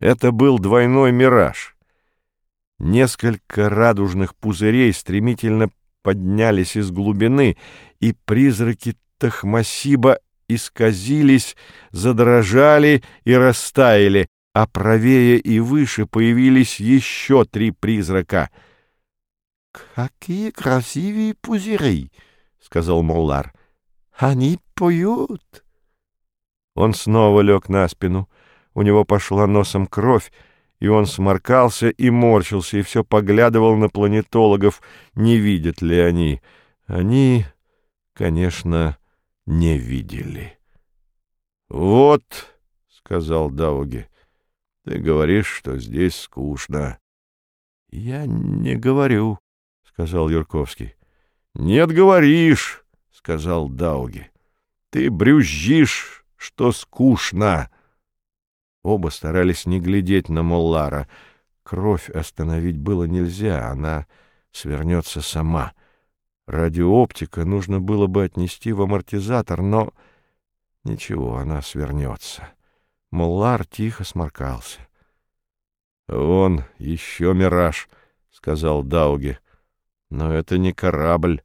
Это был двойной мираж. Несколько радужных пузырей стремительно поднялись из глубины, и призраки Тахмасиба исказились, задрожали и растаяли, а правее и выше появились еще 3 призрака. — Какие красивые пузыри! — сказал Моллар. — Они поют! Он снова лег на спину. У него пошла носом кровь, и он сморкался и морщился, и все поглядывал на планетологов, не видят ли они. Они, конечно, не видели. — Вот, — сказал Дауги, — ты говоришь, что здесь скучно. — Я не говорю, — сказал Юрковский. — Нет, говоришь, — сказал Дауги. — Ты брюзжишь, что скучно. Оба старались не глядеть на Моллара. Кровь остановить было нельзя, она свернется сама. Радиооптика нужно было бы отнести в амортизатор, но ничего, она свернется. Моллар тихо сморкался. — Вон еще мираж, — сказал Дауги, — но это не корабль.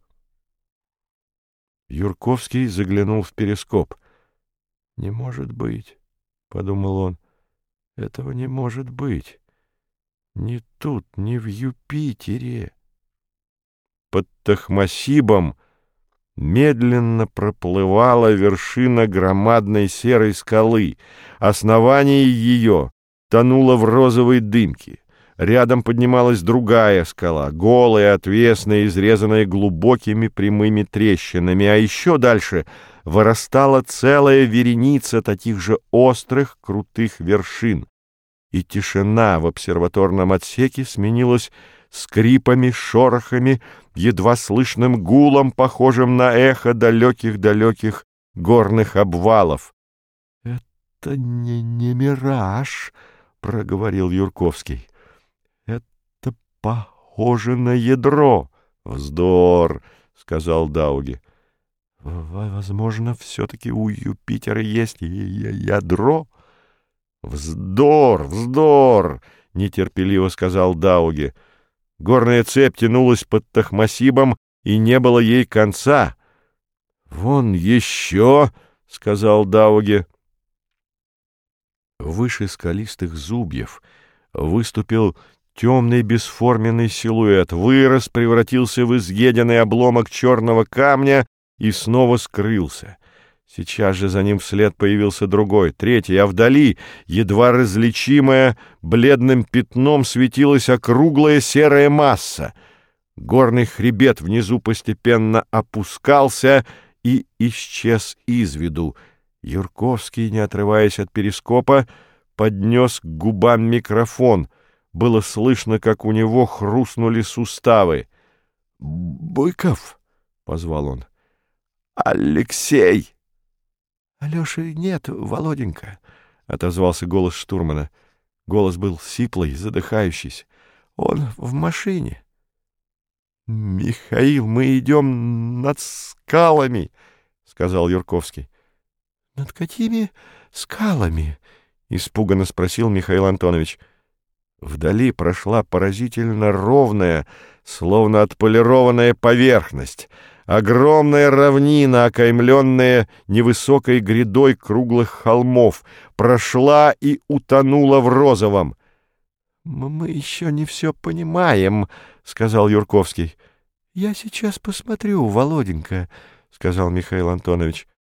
Юрковский заглянул в перископ. — Не может быть, — подумал он. — Этого не может быть. Ни тут, ни в Юпитере. Под Тахмасибом медленно проплывала вершина громадной серой скалы. Основание ее тонуло в розовой дымке. Рядом поднималась другая скала, голая, отвесная, изрезанная глубокими прямыми трещинами, а еще дальше вырастала целая вереница таких же острых, крутых вершин. И тишина в обсерваторном отсеке сменилась скрипами, шорохами, едва слышным гулом, похожим на эхо далеких-далеких горных обвалов. — Это не мираж, — проговорил Юрковский. — Это похоже на ядро. — Вздор, — сказал Дауги. — Возможно, все-таки у Юпитера есть ядро. — Вздор, вздор, — нетерпеливо сказал Дауги. Горная цепь тянулась под Тахмасибом, и не было ей конца. — Вон еще, — сказал Дауги. Выше скалистых зубьев выступил темный бесформенный силуэт, вырос, превратился в изъеденный обломок черного камня и снова скрылся. Сейчас же за ним вслед появился другой, третий, а вдали, едва различимая, бледным пятном светилась округлая серая масса. Горный хребет внизу постепенно опускался и исчез из виду. Юрковский, не отрываясь от перископа, поднес к губам микрофон. Было слышно, как у него хрустнули суставы. — Быков! — позвал он. — Алексей! — Алеши нет, Володенька, — отозвался голос штурмана. Голос был сиплый, задыхающийся. — Он в машине. — Михаил, мы идем над скалами, — сказал Юрковский. — Над какими скалами? — испуганно спросил Михаил Антонович. Вдали прошла поразительно ровная, словно отполированная поверхность. Огромная равнина, окаймленная невысокой грядой круглых холмов, прошла и утонула в розовом. — Мы еще не все понимаем, — сказал Юрковский. — Я сейчас посмотрю, Володенька, — сказал Михаил Антонович.